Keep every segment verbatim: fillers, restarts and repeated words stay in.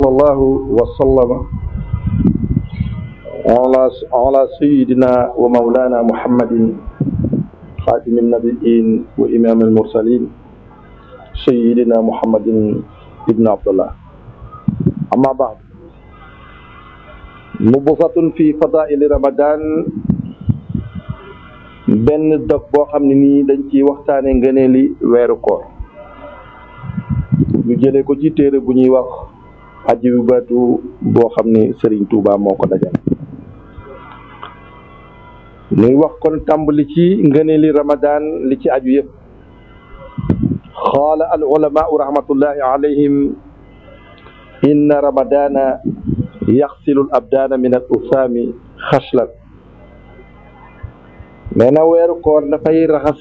الله وسلم على على سيدنا ومولانا محمد خاتم النبيين وإمام المرسلين سيدنا محمد ابن عبد الله. أما بعد، مبسط في فضائل رمضان، benn dog boo xam ne nii dañ ci waxtaane ngëneeli weeru koor. ñu jëlee ko ci téere bu ñuy wax ajibatu boo xam ne Serigne Touba moo ko dajal. ñuy wax kon tàmbali ci ngëneeli Ramadan li ci aju yëpp. qaala al ulamaau rahmatullahi alayhim inna ramadana yaxsilu al abdaana min al usaami xaslan. nee na weeru koor dafay raxas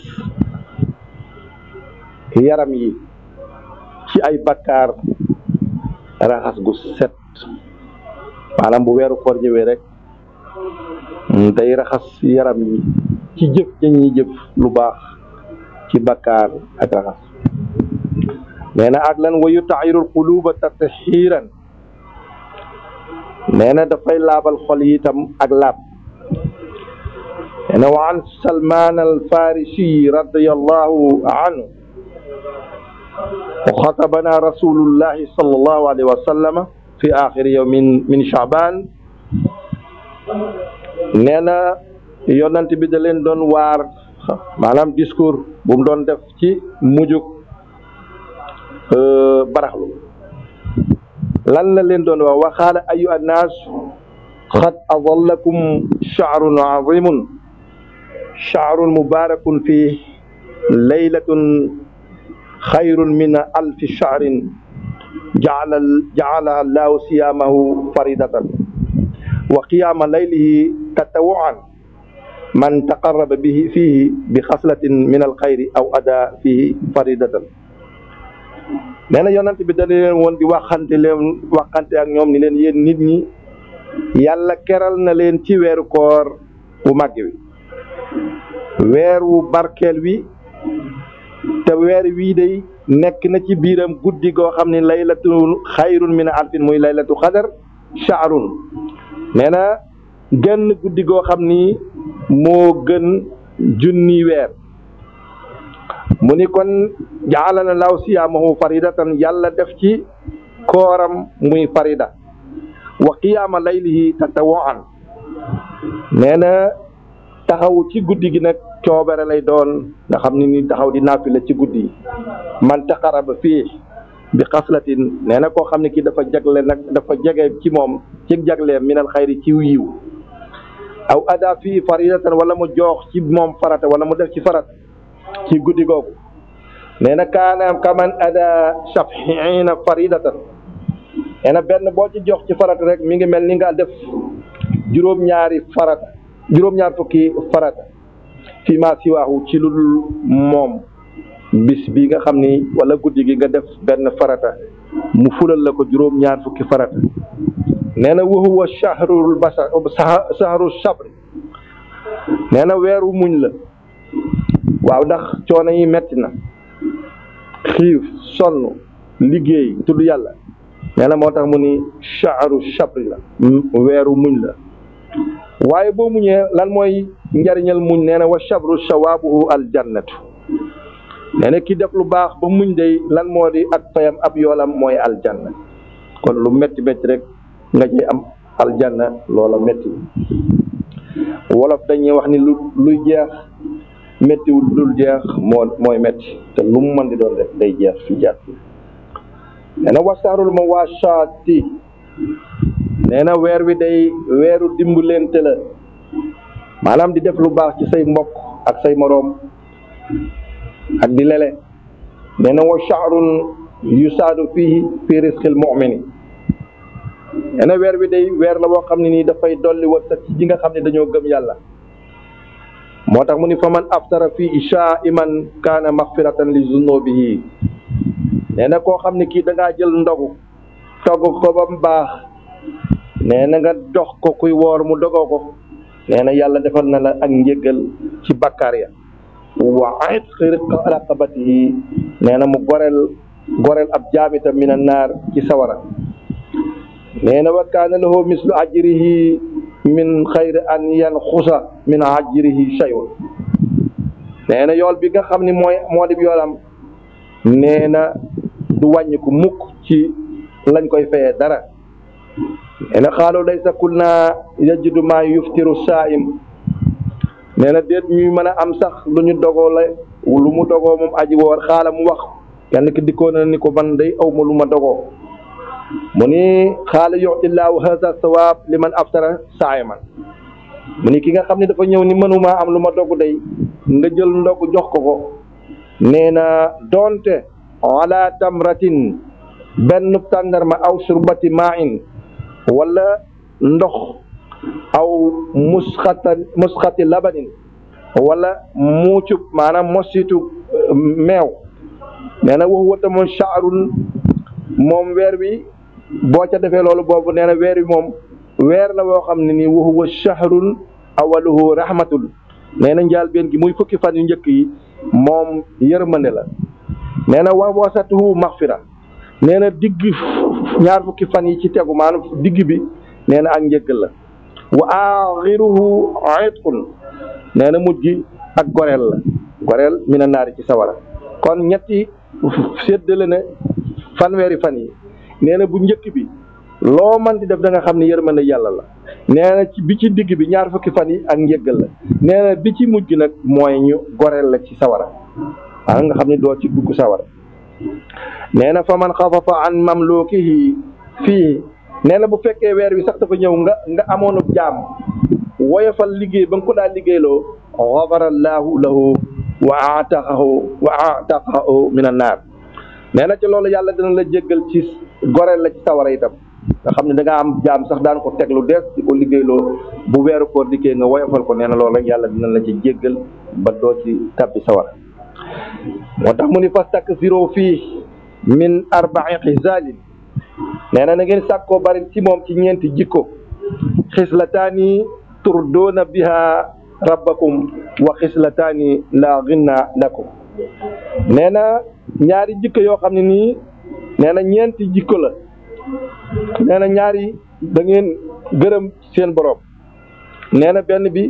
yaram yi ci ay bakkaar raxas gu set. maanaam bu weeru koor ñëwee rek day raxas yaram yi ci jëf dañuy jëf lu baax ci bakkaar ak raxas. nee na ak lan wa yutahhirul quluba tathiran. nee na dafay laabal xol yi itam ak laab. nee na wa an Salman al-Farisi radiyallahu anhu wa xatabana rasulullahi sallallahu alayhi wa sallam fi axiri yawmin min Shaaban. nee na yonent bi da leen doon waar, maanaam discours bu mu doon def ci mujjug baraxlu. lan la leen doon wax wa qaala ayyuha nnaas qad adallakum sha'run azimun sha'run mubarakun fii laylatun xayrun min alfi sha'rin ja'ala ja'alaha allahu siyaamahu faridatan wa qiyaama laylihi tatawwu'an man taqarraba bihi fiihi bi xaslatin min alxayri aw ada fiihi faridatan. nee na yonent bi da leen woon di waxante leen waxante ak ñoom ni leen yéen nit ñi yàlla keral na leen ci weeru koor bu màgg wi, weer wu barkeel wi, te weer wii day nekk na ci biiram guddi goo xam ne laylatu xayrun min alfin muy laylatu xadar sha'run. nee na genn guddi goo xam ni moo gën junni weer. mu ni kon ja'alana law siyaamahu faridatan, yàlla def ci kooram muy farida. wa qiyaama laylihi tatawwu'an. nee na taxaw ci guddi gi nag coobare lay doon, nga xam ni ni taxaw di naafila ci guddi. man taqarraba fii bi xaslatin. nee na koo xam ne kii dafa jagle nag dafa jege ci moom ci jagleem minal xayri ci yiw aw ada fii faridatan, wala mu joox ci moom farata wala mu def ci farat ci guddi googu. nee na kaana kaman ada sab'iina faridatan. nee na benn boo ci jox ci farata rek mi ngi mel ni nga def juróom-ñaari farata juróom-ñaar fukki farata fi ma siwaahu ci lu dul moom. bis bi nga xam ni wala guddi gi nga def benn farata mu fulal la ko juróom-ñaar fukki farata. nee na wa huwa shahrul bashar shahru sabr. nee na weeru muñ la. waaw ndax coono yi metti na, xiif, sonn, liggéey, tudd yàlla. nee na moo tax mu ni shahru sabri la, weeru muñ la. waaye boo muñee lan mooy njariñal muñ? nee na wa sabru sawaabuhu aljannatu. nee na ki def lu baax ba muñ day lan moo di ak fayam ab yoolam mooy aljanna. kon lu métti métti rek nga ci am aljanna loola métti. wolof dañuy wax ni lu luy jeex méttiwul dul jeex moo mooy métti, te lu mu mën di doon def day jeex fi jaar. nee na wasaarul ma waasaati. nee na weer wi day weeru dimbalante la, maanaam di def lu baax ci say mbokk ak say moroom ak di lele. nee na wa sha'run yusaadu fihi fi rizqil mu'mini. nee na weer wi day weer la boo xam ne nii dafay dolli wërsëg ci ñi nga xam ne dañoo gëm yàlla. moo tax mu ni fa man aftara fii shaa'iman kaana maghfiratan li zunubihi. nee na koo xam ne kii da ngaa jël ndogu togg ko ba mu baax, nee na nga dox ko kuy woor mu dogoo ko. nee na yàlla defal na la ak njéggal ci bakkaar ya. wa itqi raqabatihi. nee na mu goreel goreel ab jaamita mina naar ci sawara. nee na wa kaana lahu mislu ajrihi min xayri an yanxusa min ajrihi shay'un nee na yool bi nga xam ni mooy moo di yoolam nee na du wàññiku mukk ci lañ koy fayee dara nee na xaalu laysa kunna yajidu ma yuftiru saa'im nee na déet ñuy mën a am sax lu ñu dogoo la lu mu dogoo moom aji woor xaala mu wax kenn ki dikkoo na ni ko man day aw ma lu ma dogoo mu ni xaala yu'tillaahu haza sawaab liman aftara saa'iman mu ni ki nga xam ne dafa ñëw ni mënuma am lu ma dogu day nga jël ndog jox ko ko nee na doonte ala tamratin benn tàndarma aw surbati ma'in wala ndox aw musxata musxati labanin wala muucub maanaam mositu meew nee na wax wata moom sha'run moom weer wi boo ca defee loolu boobu nee na weer wi moom weer la woo xam ne nii wa huwa shahrun awaluhu rahmatul nee na njaal benn gi muy fukki fan yu njëkk yi moom yërmande la nee na wa wasatuhu maghfira nee na digg ñaar fukki fan yi ci tegu maanaam digg bi nee na ak njëggal la wa axiruhu itqun nee na mujj gi ak goreel la goreel mina naari ci sawara kon ñetti séddale na fanweeri fan yi nee na bu njëkk bi loo man di def da nga xam ne yërmande yàlla la nee na ci bi ci digg bi ñaar fukki fan yi ak njëggal la nee na bi ci mujj nag mooy ñu goreel la ci sawara ah nga xam ne doo ci dugg sawara nee na fa man xafafa an mamlukihi fii nee na bu fekkee weer wi sax dafa ñëw nga nga amoon jaam woyofal liggéey ba nga ko daa liggéeyloo xafara llaahu lahu wa ataqahu wa ataqahu min an naar nee na ci loolu yàlla dina la jéggal ci goreel la ci sawara itam nga xam ne da nga am jaam sax daan ko teg lu dees di ko liggéeyloo bu weeru koor dikkee nga woyofal ko nee na loolu rek yàlla dina la ci jéggal ba doo ci tabbi sawara moo tax mu ni fastakthiroo fii min arba'i xisaalin nee na na ngeen sàkkoo bari ci moom ci ñeenti jikko xislataani turdoona biha rabbakum wa xislataani la ginna lakum nee na ñaari jikko yoo xam ne nii nee na ñeenti jikko la nee na ñaari da ngeen gërëm seen borom nee na benn bi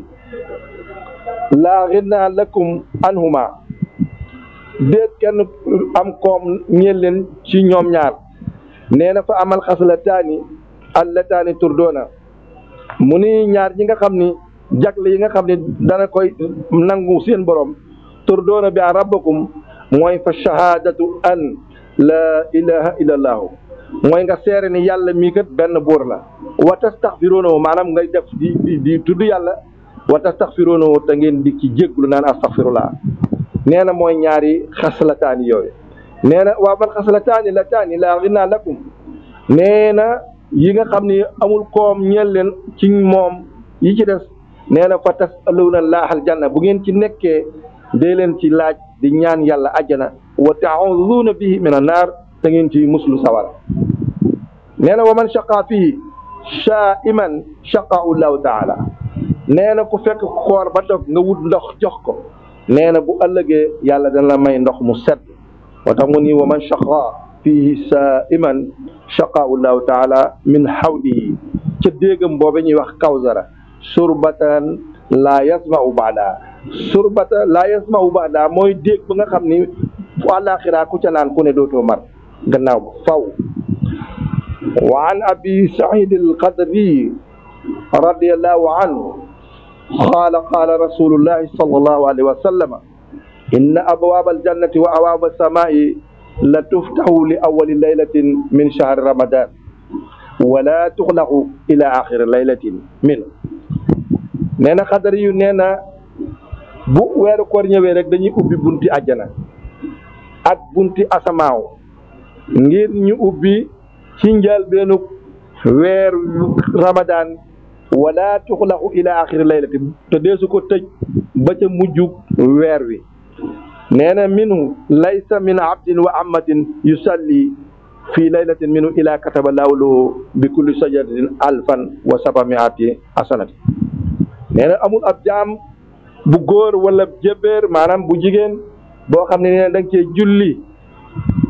la ginna lakum anhuma déet kenn am koom ñeel leen ci ñoom ñaar nee na fa amal xaslataani allataani turdoona mu ni ñaar ñi nga xam ni jagle yi nga xam ni dana koy nangu seen borom turdoona bi rabbakum mooy fa shahadatu an la ilaha illa allahu mooy nga seere ni yàlla mii kat benn buur la wa tastaxfiruuna maanaam ngay def di di di tudd yàlla wa tastaxfiruuna te ngeen di ci jégglu naan astaxfirullah nee na mooy ñaari xaslataani yooyu nee na waa man xaslataani la taani laa ginaa lakum nee na yi nga xam ni amul koom ñeel leen ci moom yi ci des nee na fa tasaluuna laahal janna bu ngeen ci nekkee dee leen ci laaj di ñaan yàlla ajjana wa ta'uuduuna bihi min annaar te ngeen ci muslu sawara nee na wa man shaqa fii shaa'iman shaqaahu llahu taala nee na ku fekk koor ba dog nga wut ndox jox ko nee na bu ëllëgee yàlla dana la may ndox mu set moo tax mu ni wa man shaqa fihi saa'iman shaqaahu llahu taala min hawdihi ca déegam boobe ñuy wax kawsara surbatan laa yasma'u ba'da surbata laa yasma'u ba'da mooy déeg ba nga xam ni fu àllaaxira ku ca naan ku ne dootoo mar gannaaw ba faw wa an abi sa'id al-xudri radiyallahu anhu qaala qaala rasulullahi sallallahu alayhi wa sallam inna abwaaba aljannati wa abwaaba as-samaa'i la tuftahu li awwali laylatin min shahri ramadan wa la tuxlaqu ila axiri laylatin min nee na xadari yu nee na bu weeru koor ñëwee rek dañuy ubbi bunti àjjana ak bunti asamaaw ngir ñu ubbi ci njëlbeenu weer ramadan wala tuxlaqu ila axiri laylati te deesu ko tëj ba ca mujjug weer wi nee na minhu laysa min abdin wa amatin yusalli fi laylatin minhu ila kataba lahu lahu bi kulli sajadatin alfan wa sabamiati hasanati nee na amul ab jaam bu góor wala jébéer maanaam bu jigéen boo xam ne nee na da nga cee julli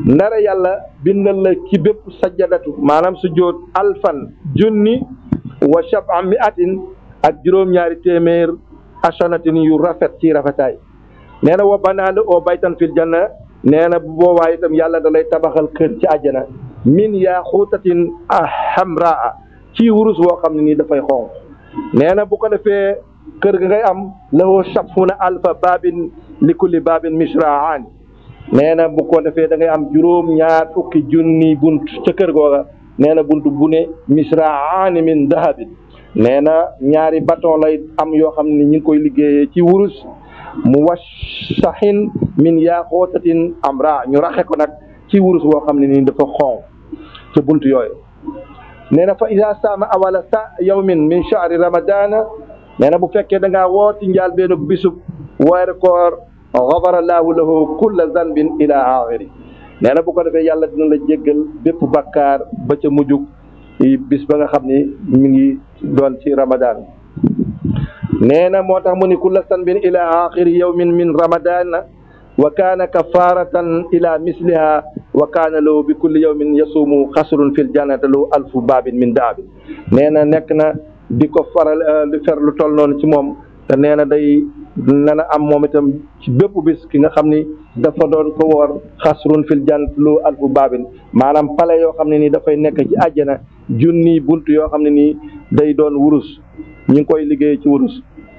ndara yàlla bindal la ci bépp sajjadatu maanaam sujjóot alfan junni wa sab'a mi'atin ak juróom-ñaari téeméer asanatin yu rafet ci rafetaay nee na wa banaana oo baytan fil janna nee na bu boobaa itam yàlla da lay tabaxal kër ci àjjana min yaaxuutatin hamraa ci wurus woo xam ne nii dafay xonq nee na bu ko defee kër ga ngay am lahu sab'una alfa baabin li kulli baabin misra'aan nee na bu ko defee da ngay am juróom ñaar fukki junni bunt ca kër googa nee na bunt bu ne misra'aan min dahabin nee na ñaari bâton lay am yoo xam ne ñu ngi koy liggéeyee ci wurus mu washahin min yaaxootatin amra ñu raxe ko nag ci wurus woo xam ne nii dafa xonq ca bunt yooyu nee na fa ida saama awala sa yawmin min shahri ramadana nee na bu fekkee da ngaa wooti njaal beenu bisub weeru koor gafara laahu lahu kulla zanbin ila axiri nee na bu ko defee yàlla dina la jéggal bépp bakkaar ba ca mujjug bis ba nga xam ni mi ngi doon ci ramadan nee na moo tax mu ni kulla zanbin ila axiri yawmin min ramadana wa kaana kafaratan ila misliha wa kaana lahu bi kulli yawmin yasuumu xasrun fil jannati lahu alfu baabin min daabin nee na nekk na di ko faral di fer lu toll noonu ci moom te nee na day nana am moom itam ci bépp bis ki nga xam ni dafa doon ko woor xasrun fil jannati lahu alfu baabin maanaam pale yoo xam ne nii dafay nekk ci àjjana junni bunt yoo xam ne nii day doon wurus ñu ngi koy liggéey ci wurus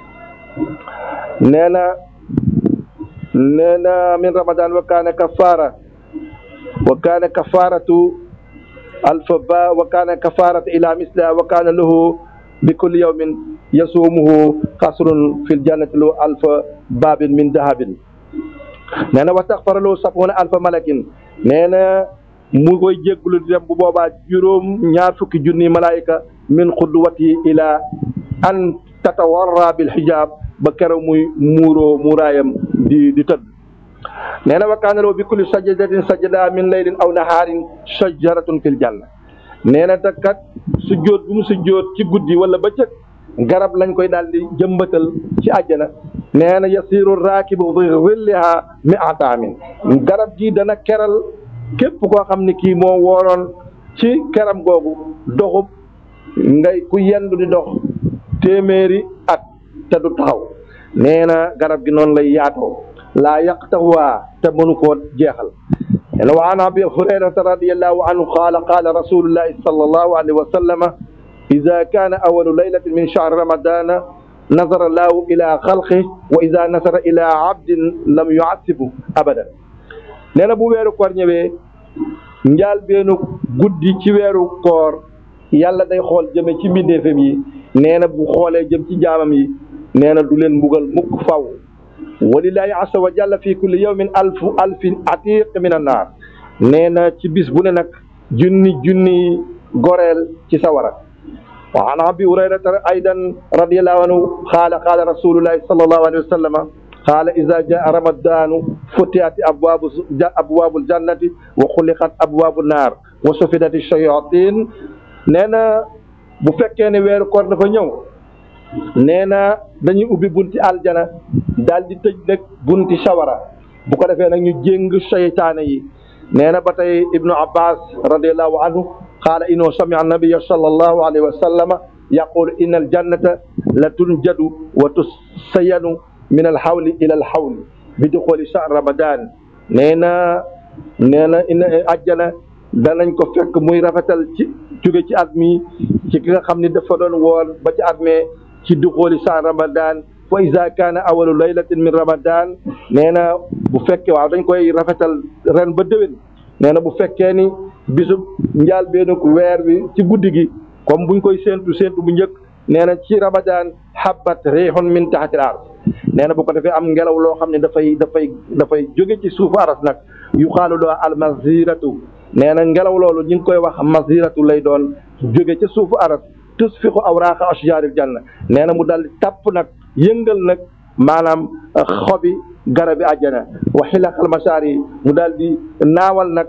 nee na nee na min ramadan wa kaana kafaara wa kaana kafaaratu alfa ba wa kaana kafaaratu ila misliha wa kaana lahu bi kulli yawmin yasuumuhu xasrun fil jannati lahu alfa baabin min dahabin nee na wa taxfara lahu sab'una alfa malakin nee na mu koy jéggulu di dem bu boobaa juróom ñaar fukki junni malaayika min xudwati ila an tatawarra bil xijaab ba keroog muy muuroo muuraayam di di tëdd nee na wa kaana lahu bi kulli sajdatin sajda min laylin aw nahaarin shajaratun fil janna nee na te kat sujjóot bu mu sujjóot ci guddi wala bëccëg garab lañ koy daal di jëmbatal ci àjjana nee na yasiru raakibu fi zilliha mi'ata amin garab gi dana keral képp koo xam ne kii moo wooroon ci keram googu doxub ngay ku yendu di dox téeméeri at te du taxaw nee na garab gi noonu lay yaatoo laa yaqtahuwaa te mënu koo jeexal nee na wa an abi hurayrata radiyallahu anhu qaala qaala rasulullahi sallallahu alayhi wa sallama ida kaana awalu laylatin min shahri ramadana nazara allahu ila xalqi wa ida nasara ila abdin lam yuasibu abadan nee na bu weeru koor ñëwee njaal beenu guddi ci weeru koor yàlla day xool jëme ci mbindeefam yi nee na bu xoolee jëm ci jaamam yi nee na du leen mbugal mukk faw walillahi azza wa jalla fi kulli yawmin alfu alfin atiq min annaar nee na ci bis bu ne nag junni junni goreel ci sawara wa an abi hurayrata aydan radiyallahu anhu qaala qaala rasulullahi sallallahu alayhi wa sallam qaala iza jaa ramadanu futihati abwaabu abwaabul jannati wa xuliqat abwaabu naar wa sufidati shayatin nee na bu fekkee ne weeru koor dafa ñëw nee na dañuy ubbi bunti aljana daal di tëj nag bunti sawara bu ko defee nag ñu jéng seytaane yi nee na ba tey ibnu abbas radiallahu anhu qaala innahu sami'a nabiyya sallallahu alayhi wa sallama yaqulu inna aljannata la tunjadu wa tusayyanu min alhawli ila alhawli bi duxuli shahr ramadan nee na nee na ina ajjana danañ ko fekk muy rafetal ci jóge ci at mi ci ki nga xam ne dafa doon woor ba ci at mee ci duxuli shahr ramadan fa iza kaana awalu laylatin min ramadan nee na bu fekkee waaw dañ koy rafetal ren ba déwén nee na bu fekkee ni bisub njaal beenuk weer wi ci guddi gi comme buñ koy séentu séentu bu njëkk nee na ci ramadan habbat rihun min tahtil ard nee na bu ko defee am ngelaw loo xam ne dafay dafay dafay jóge ci suufu aras nag yuqaalu loo al maziratu nee na ngelaw loolu ñu ngi koy wax maziratu lay doon jóge ca suufu aras tusfiqu awraaqa ashjaaril janna nee na mu dal tàpp nag yëngal nag maanaam xobi garabi àjjana wa xilaqal masaar yi mu daal di naawal nag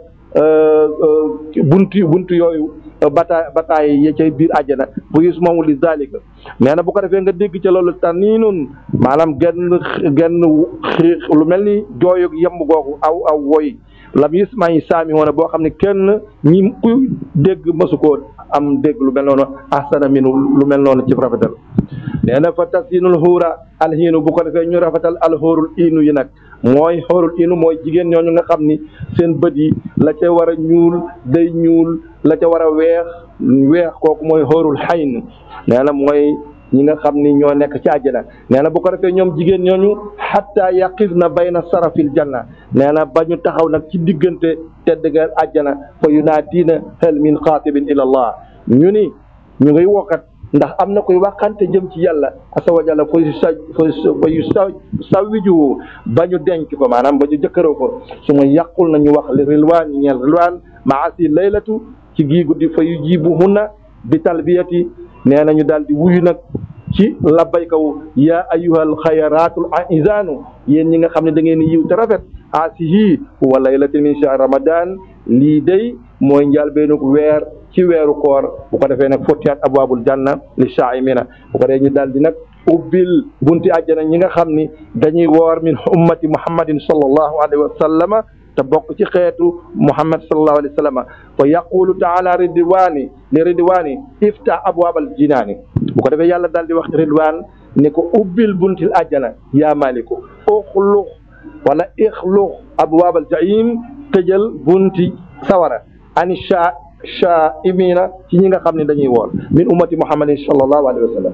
buntu buntu yooyu bata bataay ya cay biir àjjana bu gis moomu li zalika nee na bu ko defee nga dégg ca loolu taniinun maanaam genn genn lu mel ni jooyug yemb googu aw aw woy lam yusma yi saami woon boo xam ne kenn ñi ku dégg mësu koo am dégg lu mel noonu ahsana minu lu mel noonu ci rafetal nee na fa tasinul xuura alxiinu bu ko defee ñu rafetal alxóorul iinu yi nag mooy xóorul iinu mooy jigéen ñooñu nga xam ni seen bët yi la ca war a ñuul day ñuul la ca war a weex weex kooku mooy xóorul xayn nee na mooy ñi nga xam ni ñoo nekk ci àjjana nee na bu ko defee ñoom jigéen ñooñu xatta yaqif na bayna sarafil janna nee na ba ñu taxaw nag ci diggante tedd ga àjjana fa yunaadiina hal min xaatibin ila allah ñu ni ñu ngay wokkat ndax am na koy waxante jëm ci yàlla asa wa jalla fa yu sa fa yu sa sawiju ba ñu denc ko maanaam ba ñu jëkkëroo ko su ma yàqul nañu wax li rilwaan yi ñeel rilwaan maasi laylatu ci gii guddi fa yu jibuhunna bi talbiyati nee nañu daal di wuyu nag ci labbaykaw yaa ayyuhal xayaraatul aizaanu yéen ñi nga xam ne da ngeen yiw te rafet asihi wa laylatin min shahr ramadan lii day mooy njaal beenug weer ci weeru koor bu ko defee nag fottiyaat abwaabul janna li shaa'imina bu ko defee ñu daal di nag ubbil bunti àjjana ñi nga xam ni dañuy woor min ummati muhammadin sallallahu alayhi wa sallama te bokk ci xeetu muhammad sallallahu alayhi wa sallama fa yaqulu taala ridwaani li ridwaani iftah abwaabal jinaani bu ko defee yàlla daal di wax ridwaan ne ko ubbil buntil àjjana yaa maliku uxlux wala ixlux abwaabal jahiim tëjal bunti sawara ani sha sha imina ci ñi nga xam ne dañuy woor min ummati muhammadin sallallahu alayhi wa sallam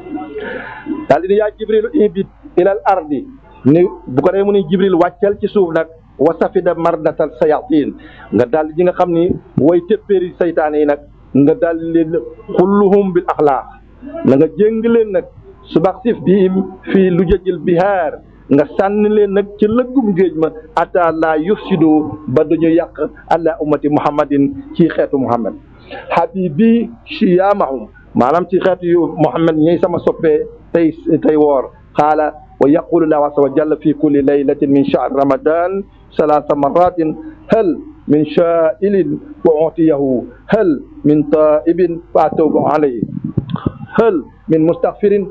daal di yaa jibril ibit ilal ardi ni bu ko defee mu ne jibril wàccal ci suuf nag wasafida mardatal sayatin nga daal di nga xam ni way téppéeri saytaane yi nag nga daal di leen xulluhum bil axlaaq na nga jéng leen nag subax sif bihim fii lu jëjël bihaar nga sànni leen nag ci lëggum géej ma ata la yufsidu ba duñu yàq ala ummati muhammadin ci xeetu muhammad habibi shiyamahum maanaam ci xeetu yu muhammad ñooy sama soppee tey tey woor xaala wa yaqulu lahu azza wa jalla fi kulli laylatin min shahr ramadan salasa maratin hal min sha'ilin fa utiyahu hal min taibin fa atubu alayhi hal min mustaghfirin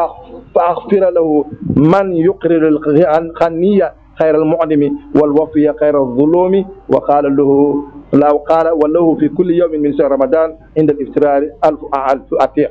فأغفر له من يقرر الغنية خير المعدم والوفي خير الظلوم وقال له لا قال وله في كل يوم من شهر رمضان عند الافترار ألف ألف أتيق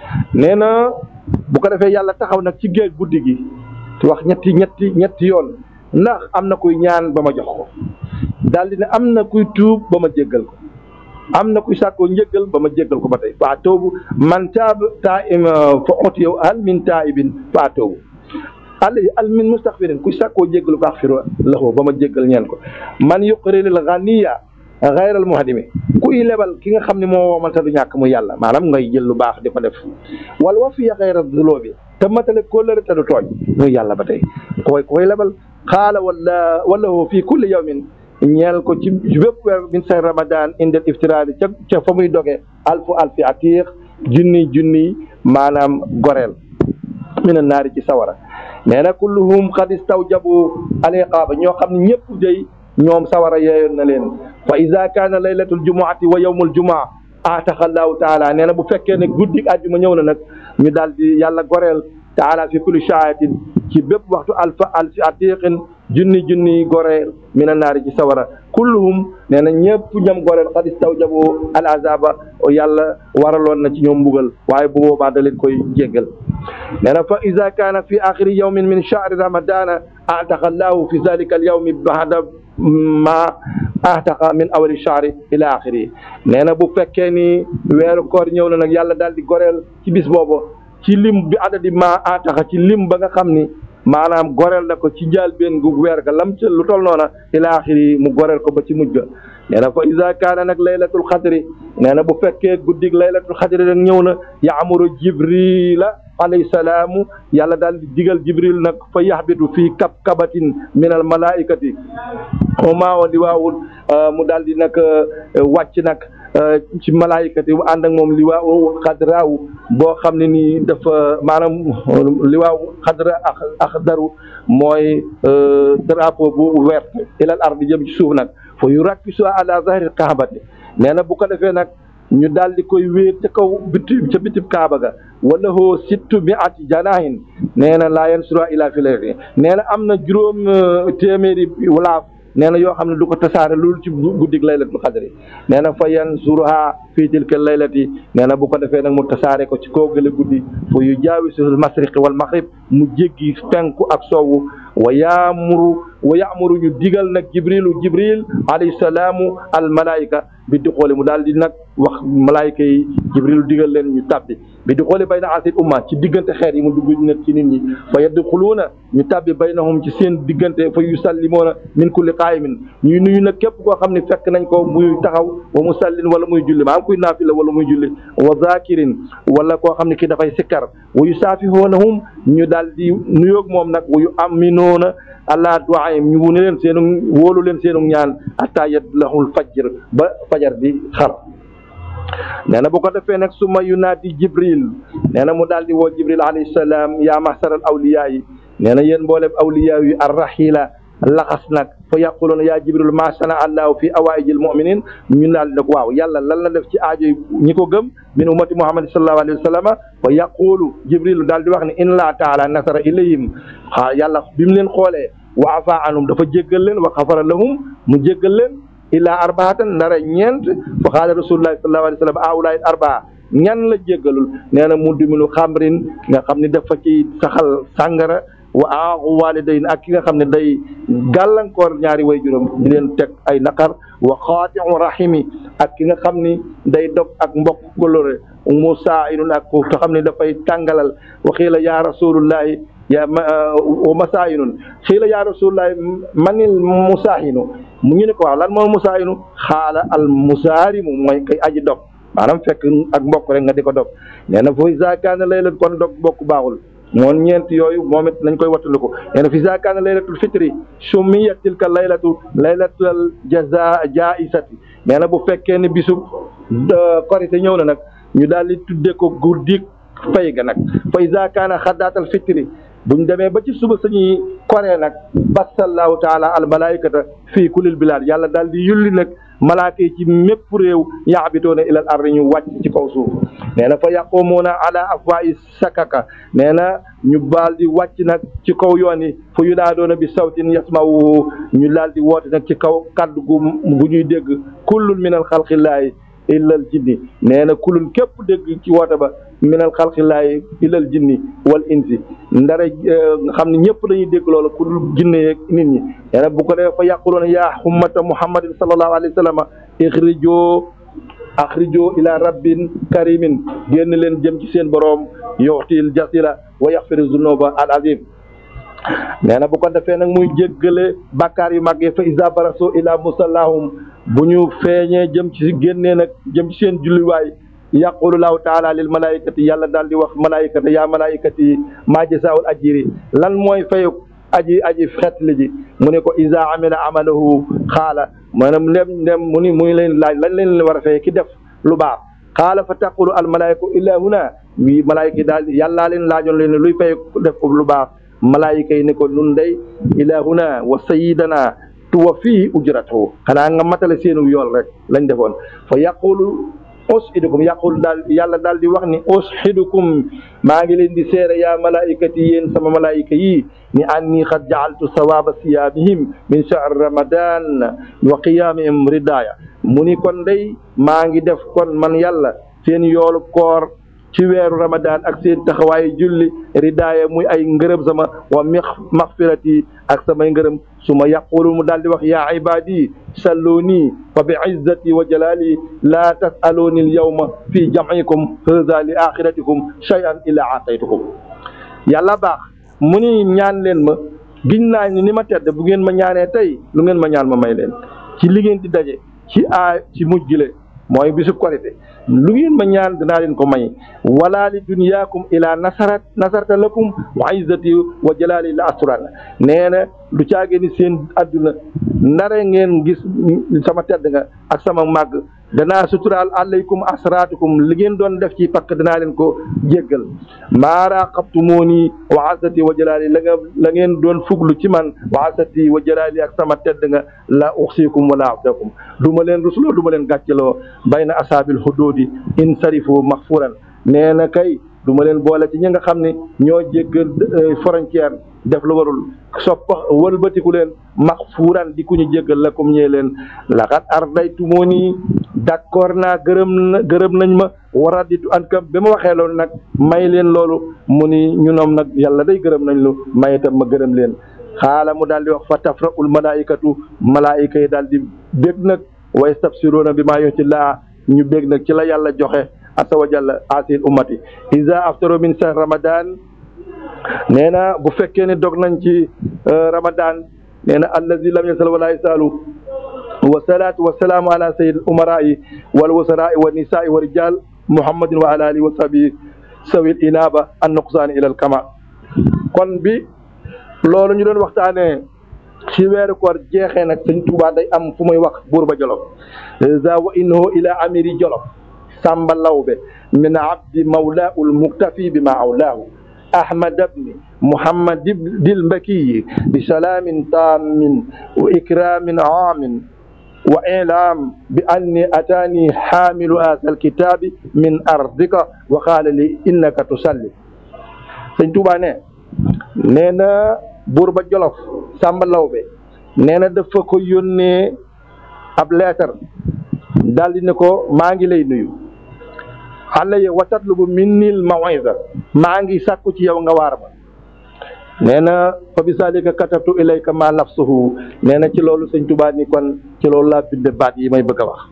نينا bu ko defee yàlla taxaw nag ci géej guddi gi te wax ñetti ñetti ñetti yoon ndax am na kuy ñaan ba ma jox ko daal di ne am na kuy tuub ba ma jéggal ko am na kuy sàkkoo njëggal ba ma jéggal ko ba tey fa toobu man taab taa im fa oti yow al min taibin fa toobu al al min mustaxfirin kuy sàkkoo jéggalu ko axfiru lahu ba ma jéggal ñeen ko man yuqrilil ganiya xayral muhdimi kuy lebal ki nga xam ne moo woomal te du ñàkk mu yàlla maanaam ngay jël lu baax di ko def wal wafiya xayra zuloobi te matale kóllëre te du tooñ muy yàlla ba tey koy koy lebal xaala wala wala fii kulli yawmin ñeel ko ci bépp weer min say ramadan indel iftiraari ca ca fa muy doge alfu alfi atiq junni junni maanaam goreel mina naari ci sawara nee na kulluhum qad istawjabu aliqaaba ñoo xam ne ñëpp day ñoom sawara yeeyoon na leen fa ida kaana laylatul jumuati wa yawmul jumaa ataqa allahu taala nee na bu fekkee ne guddik àjjuma ñëw na nag ñu daal di yàlla goreel taala fi kulli shaatin ci bépp waxtu alfa alfi atiqin junni junni goreel mina naari ci sawara kulluhum nee na ñëpp ñam goreel xad istawjabu al azaba yàlla waraloon na ci ñoom mbugal waaye bu boobaa da leen koy jéggal nee na fa ida kaana fi axiri yawmin min shahri ramadana ataqa allahu fi zalika al yawmi ba'da ma ataqa min awali shahri ila axiri nee na bu fekkee ni weeru koor ñëw na nag yàlla daal di goreel ci bis boobu ci lim bi adadi ma ataqa ci lim ba nga xam ni maanaam goreel na ko ci njaal benn gu weer ga lam ca lu tol noona ila axiri mu goreel ko ba ci mujj ga nee na fa ida kaana nag laylatul xadri nee na bu fekkee guddig laylatul xadri nag ñëw na yaamuru jibrila alayhi salaamu yàlla daal di digal jibril nag fa yaxbitu fii kab kabatin min al malaikati oma di waawul mu daal di nag wàcc nag ci malaayikati bu ànd ak moom liwaawu xadraaw boo xam ne nii dafa maanaam liwaawu xadra ak axdaru mooy drapeau bu vert ilal ardi jëm ci suuf nag fa yu rakkisu ala zahri kaabati nee na bu ko defee nag ñu daal di koy wéer ca kaw biti ca bitib kaaba ga wala hoo sittu bi ati janahin nee na laa yansura ila fi layli nee na am na juróom téeméeri walaaf nee na yoo xam ne du ko tasaare loolu ci guddig laylatul qadri nee na fa yansuruha fii tilka laylati nee na bu ko defee nag mu tasaare ko ci koo gële guddi fa yu jaawisul masriqi wal maghrib mu jéggi penku ak soowu wa yaamuru wa yaamuru ñu digal nag jibrilu jibril alayhi salaamu al malaayika bi di xoole mu daal di nag wax malaayika yi jibrilu digal leen ñu tàbbi bi di xoole bayna asil umma ci diggante xeet yi mu dugg nag ci nit ñi fa yadxuluuna ñu tàbbi baynahum ci seen diggante fa yusallimoona min kulli qaa'imin ñuy nuyu nag képp koo xam ne fekk nañ ko muy taxaw wa musallin wala muy julli maanaam kuy naafila wala muy julli wa zakirin wala koo xam ne ki dafay sikkar wa yusaafihoonahum ñu daal di nuyoog moom nag wa yu aminoona allah du'aayim ñu wune leen seenu wóolu leen seenu ñaan hatta yadlahul fajr ba fajar di xar nee na bu ko defee nag suma yunaadi jibril nee na mu daal di woo jibril alayhi salaam yaa mahsaral awliyaa yi nee na yéen mboolem awliyaa yi arrahila laxas nag fa yaquluuna yaa jibril ma sana allahu fi awaa'ijil mu'minin ñu daal di nag waaw yàlla lan la def ci aajo ñi ko gëm min ummati muhammad sallallahu alayhi wa sallam fa yaqulu jibril daal di wax ne in laa taala nasara ilayhim ah yàlla bi mu leen xoolee wa afa anhum dafa jéggal leen wa xafara lahum mu jéggal leen illaa arbaatan ndara ñeent fa qaala rasulullahi sallallahu alayhi wa sallam awlaay arbaa ñan la jéggalul nee na mu diminu xamrin nga xam ne dafa ci saxal sàngara wa aaxu walidayn ak ki nga xam ne day gàllankoor ñaari way juróom di leen teg ay naqar wa xaatiu rahimi ak ki nga xam ni day dog ak mbokk kolore musaa'inun ak ko xam ne dafay tàngalal wa xiila ya rasulullahi ya wa masaayinun xiila ya rasulullahi manil musaahinu mu ñu ne ko waaw lan moo musaayinu xaala al musaarimu mooy kay aji dog maanaam fekk ak mbokk rek nga di ko dog nee na fa iza kaana laylat kon dog mbokk baaxul moom ñeent yooyu moom it nañ koy wattandiku nee na fa iza kaana laylatul fitri summiyat tilka laylatu laylatul jaza jaisati nee na bu fekkee ne bisu korite ñëw na nag ñu daal di tudde ko guddi fay ga nag fa iza kaana xaddaatal fitri buñ demee ba ci suba sañuy koree nag basallahu taala al malaikata fii kulil bilad yàlla daal di yulli nag malaaka yi ci mépp réew yaabitoona ilal ardi ñu wàcc ci kaw suuf nee na fa yaquumuuna ala afwaa'i sakaka nee na ñu baal di wàcc nag ci kaw yoon yi fu yunaadoona bi sawtin yasma'uhu ñu daal di woote nag ci kaw kaddu gu bu ñuy dégg kullun minal xalqillaahi illal jinni nee na kullun képp dégg ci woote ba minal xalqillaahi illal jinni wal insi ndara nga xam ne ñëpp dañuy dégg loolu ku dul jinne yeeg nit ñi nee na bu ko defee fa yaquluuna yaa ummata muhammadin sallallahu alayhi wa sallam ixrijoo axrijoo ila rabbin karimin génn leen jëm ci seen boroom yu'til jasila wa yaxfiru zunuba al azim nee na bu ko defee nag muy jéggale bàkkaar yu mag yi fa iza baraso ila musallahum bu ñu feeñee jëm ci génnee nag jëm ci seen julliwaay yaqulu lahu taala lil malaikati yàlla daal di wax malaikati yaa malaikati maa jazaa'ul ajiri lan mooy fayu aji aji xeetli ji mu ne ko iza amila amalahu xaala maanaam ndem ndem mu ni muy leen laaj lañ leen war a fay ki def lu baax xaala fa taqulu al malaiku illa huna wi malaayika yi daal yàllaa leen laajoon leen luy fay def ko lu baax malaayika yi ne ko nun day ila huna wa sayidana tuwa fii ujratahu xanaa nga matale seenu yool rek lañ defoon fa yaqulu ushidukum yaqul daal yàlla daal di wax ni ushidukum maa ngi leen di seere yaa malaikati yéen sama malaayika yi ni anni qad ja'altu sawaba siyaamihim min shahr ramadan wa qiyamihim ridaya mu ni kon day maa ngi def kon man yàlla seen yoolu koor ci weeru ramadan ak seen taxawaayu julli ridaaya muy ay ngërëm sama wa maxfirati ak samay ngërëm su ma yaqulu mu daal di wax yaa ibadi salluuni fa bi izzati wa jalali la tasaluuni al yawma fi jam'ikum hadha li axiratikum shay'an illa aataytukum yàlla baax mu ni ñaan leen ma giñ naa ni ni ma tedd bu ngeen ma ñaanee tey lu ngeen ma ñaan ma may leen ci li ngeen di daje ci a ci mujjile mooy bisu korite lu ngeen ma ñaan dinaa leen ko may wala li dunyaakum ila nasarat nasarta lakum wa izzati wa jalali la asturan nee na du caagee ni seen adduna ndare ngeen gis sama tedd nga ak sama màgg danaa suturaal alaykum asratukum li ngeen doon def ci pakk danaa leen ko jéggal maa raqabtumuni wa izzati wa jalali la nga la ngeen doon fuglu ci man wa izzati wa jalali ak sama tedd nga la uxsikum wala aftakum du ma leen rusuloo du ma leen gàccaloo bayna asaabil hududi in sarifu maxfuran nee na kay du ma leen boole ci ñi nga xam ne ñoo jéggal frontière def lu warul soppa wëlbatiku leen maxfuuran di ku ñu jéggal la comme ñee leen laxat ardaytumuni d'accord naa gërëm na gërëm nañ ma waraditu ankam ba ma waxee loolu nag may leen loolu mu ni ñu noom nag yàlla day gërëm nañ lu may itam ma gërëm leen xaala mu daal di wax fa tafraul malaikatu malaayika yi daal di bég nag wa yastabsiruuna bi maa yuti laa ñu bég nag ci la yàlla joxe asa wa jalla asil ummati iza aftaru min sahr ramadan nee na bu fekkee ne dog nañ ci ramadan nee na allazi lam yasal wala yasalu wa salaatu wa salaamu ala sayyid umaraa'i wal wasaraa'i wa nisaa'i wa rijal muhammadin wa ala alihi wa sahbihi sawil inaba an nuqsaani ila al kama kon bi loolu ñu doon waxtaanee ci weeru koor jeexee nag sëñ Tuubaa day am fu muy wax buur ba Jolof za wa innahu ila amiri Jolof Samba Lawbe min abdi mawlaahu al-muktafi bima awlaahu Ahmad ibni Muhammad dil Mbakiyi bi salaamin taamin wa ikraamin aamin wa ilaam bi anni ataani xaamilu haazal kitaabi min ardika wa qaala li innaka tusalli. sëñ Tuubaa ne nee na buur ba Jolof Samba Lawbe nee na dafa ko yónnee ab leetar daal di ne ko maa ngi lay nuyu alayya wa tatlubu minnil maw'iza maa ngi sàkku ci yow nga waar ma nee na fa bisalika katabtu ilayka ma lafsuhu nee na ci loolu sëñ Tuubaa ni kon ci loolu laa binde baat yi may bëgg a wax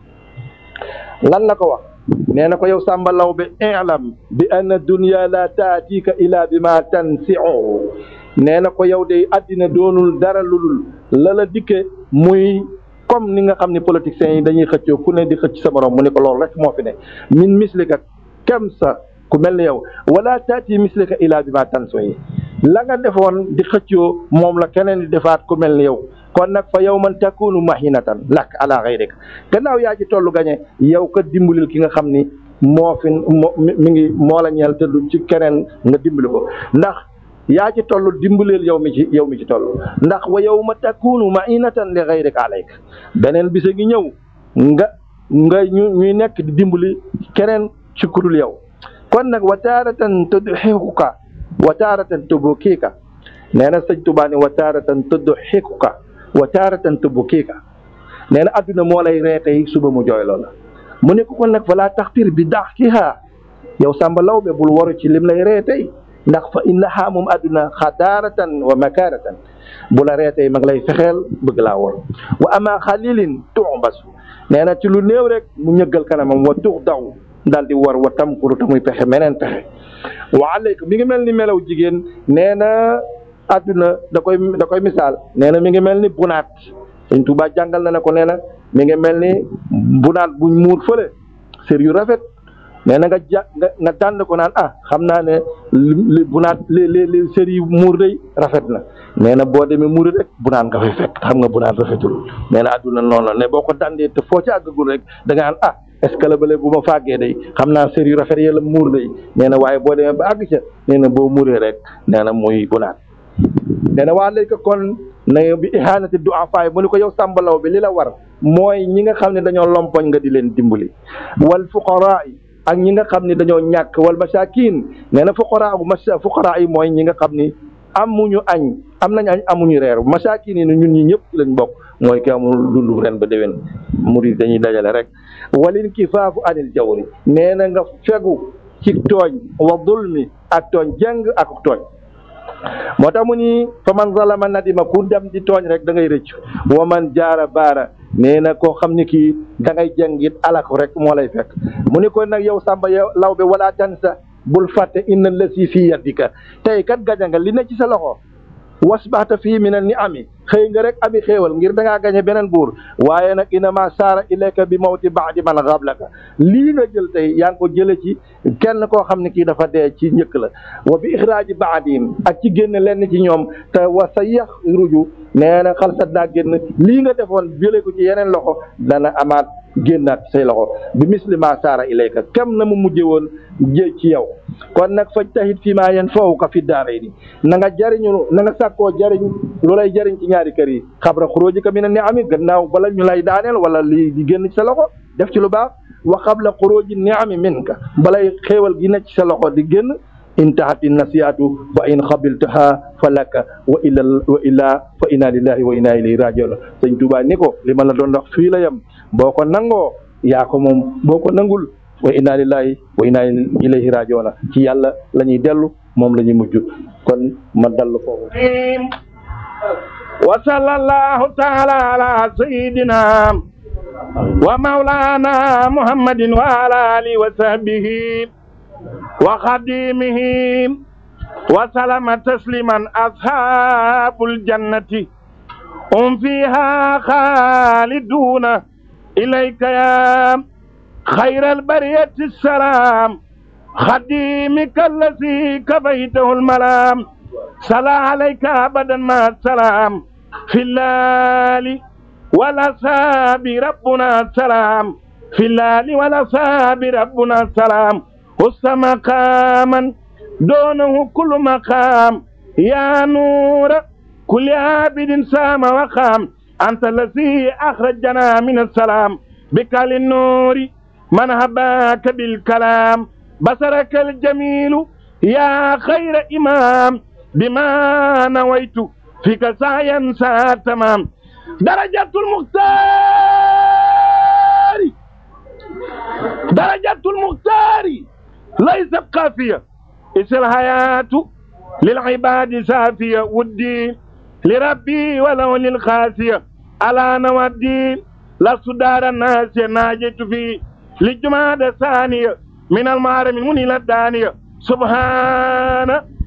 lan la ko wax nee na ko yow Samba Lawbe i'lam bi anna dunya la taatika ila bima tansi'u nee na ko yow de àddina doonul dara lulul la la dikke muy comme ni nga xam ne politiciens yi dañuy xëccoo ku ne di xëcc sa morom mu ne ko loolu rek moo fi ne min mislika kem sa ku mel ni yow wala taati mislika ila bi ma tanso yi la nga defoon di xëccoo moom la keneen di defaat ku mel ni yow kon nag fa yow man takunu mahinatan lak ala ghayrika gannaaw yaa ci tollu gañe yow ka dimbalil ki nga xam ni moo fi moo mi ngi moo la ñeel te du ci keneen nga dimbali ko ndax yaa ci toll dimbaleel yow mi ci yow mi ci toll ndax wa yow ma takunu ma'inatan li ghayrika alayk beneen bisa ngi ñëw nga nga ñu ñuy nekk di dimbali keneen ci kudul yow kon nag wa taaratan tudhikuka wa taaratan tubkika nee na sëñ Tuubaa ne wa taaratan tudhikuka wa taaratan tubkika nee na adduna moo lay ree tey suba mu jooy loola mu ne ko kon nag falaa taxtir bi dahkiha yow Samba Lawbe bul waru ci lim lay ree tey ndax fa innaha moom adduna xadaaratan wa makaaratan bu la reetee mag lay fexeel bëgg laa war wa ama xalilin tuubasu nee na ci lu néew rek mu ñëggal kanamam wa tux daw daal di war wa tamkuru te muy pexe meneen pexe wa alayka mi ngi mel ni melaw jigéen nee na adduna da koy da koy misaal nee na mi ngi mel ni bunaat Sëñ Tuubaa jàngal na ne ko nee na mi ngi mel ni bunaat buñ muur fële sër yu rafet nee na nga ja nga nga tànn ko naan ah xam naa ne li bu naat li li li sër yi muur day rafet na nee na boo demee muur rek bu naan nga fay fekk xam nga bu naan rafetul nee na adduna noonu la ne boo ko tànnee te foo ci àggagul rek da nga naan ah est ce que la bële bu ma fàggee day xam naa sër yu rafet yàlla muur day nee na waaye boo demee ba àgg ca nee na boo muuree rek nee na muy bu naat nee na waa léegi kon na bi ihanati du'afa mu ni ko yow Samba Lawbe li la war mooy ñi nga xam ne dañoo lompoñ nga di leen dimbali wal fuqaraa ak ñi nga xam ni dañoo ñàkk wal masakin nee na fuqaraa bu masa fuqaraa yi mooy ñi nga xam ni amuñu añ am nañ añ amuñu reer masakin yi ñun ñi ñëpp lañ bokk mooy ki amul dundu ren ba déwén murid dañuy dajale rek walin kifaafu anil jawri nee na nga fegu ci tooñ wa dulmi ak tooñ jàng ak tooñ moo tax mu ni fa man zalama nadima ku dem di tooñ rek da ngay rëcc wa man jaara baara nee na koo xam ni kii da ngay jàngit alak rek moo lay fekk mu ni ko nag yow Samba yow Lawbe wala tansa bul fàtte inna lasi fii yadika tey kat gaña nga li ne ci sa loxo wasbaxta fii mi ne ni ami xëy nga rek ami xéewal ngir da ngaa gañe beneen buur waaye nag inama saara ilayka bi mawti baadi man gablaka lii nga jël tey yaa ngi ko jële ci kenn koo xam ne kii dafa dee ci njëkk la wa bi ixraaji baadihim ak ci génn lenn ci ñoom te wa sa yax ruju nee na xalsat naa génn lii nga defoon jële ko ci yeneen loxo dana amaat génnaat say loxo bi mislima saara ilayka kam na mu mujje woon jë ci yow kon nag faj tahit fii maa yen foofu ka fi daaray ni na nga jariñu na nga sàkkoo jariñ lu lay jariñ ci ñaari kër yi xabra xuróoji ka mi ne ni ami gannaaw bala ñu lay daaneel wala lii di génn ci sa loxo def ci lu baax wa qabla xuruji niami minka balay xéewal gi ne ci sa loxo di génn intahati nasiatu fa in xabiltaha fa laka wa illa wa illa fa inna lillahi wa inna ilayhi rajiun sëñ Tuubaa ni ko li ma la doon wax fii la yem boo ko nangoo yaa ko moom boo ko nangul wa inna lillahi wa inna ilayhi rajiun ci yàlla la ñuy dellu moom la ñuy mujj kon ma dallu foofu wa sallallahu taala ala sayidina wa maulana muhammadin wa ala alihi wa sahbihi wa khadimihi wa salama tasliman ashabul jannati hum fiha khaliduna ilayka ya khayral bariyati salam خديمك الذي كفيته الملام صلى عليك أبدا مع السلام في الليل والأصحاب ربنا السلام في الليل والأصحاب ربنا السلام خص مقاما دونه كل مقام يا نور كل عابد سام وقام أنت الذي أخرجنا من السلام بك للنور من هباك بالكلام بصرك الجميل يا خير إمام بما نويت فيك سعيا سا تمام درجة المختار درجة المختار ليست قافية إذ الحياة للعباد سافية ودي لربي ولو للخاسية ألا نودي لصدار الناس ناجت في للجماد الثانية من المعرم من إلى الدانية سبحان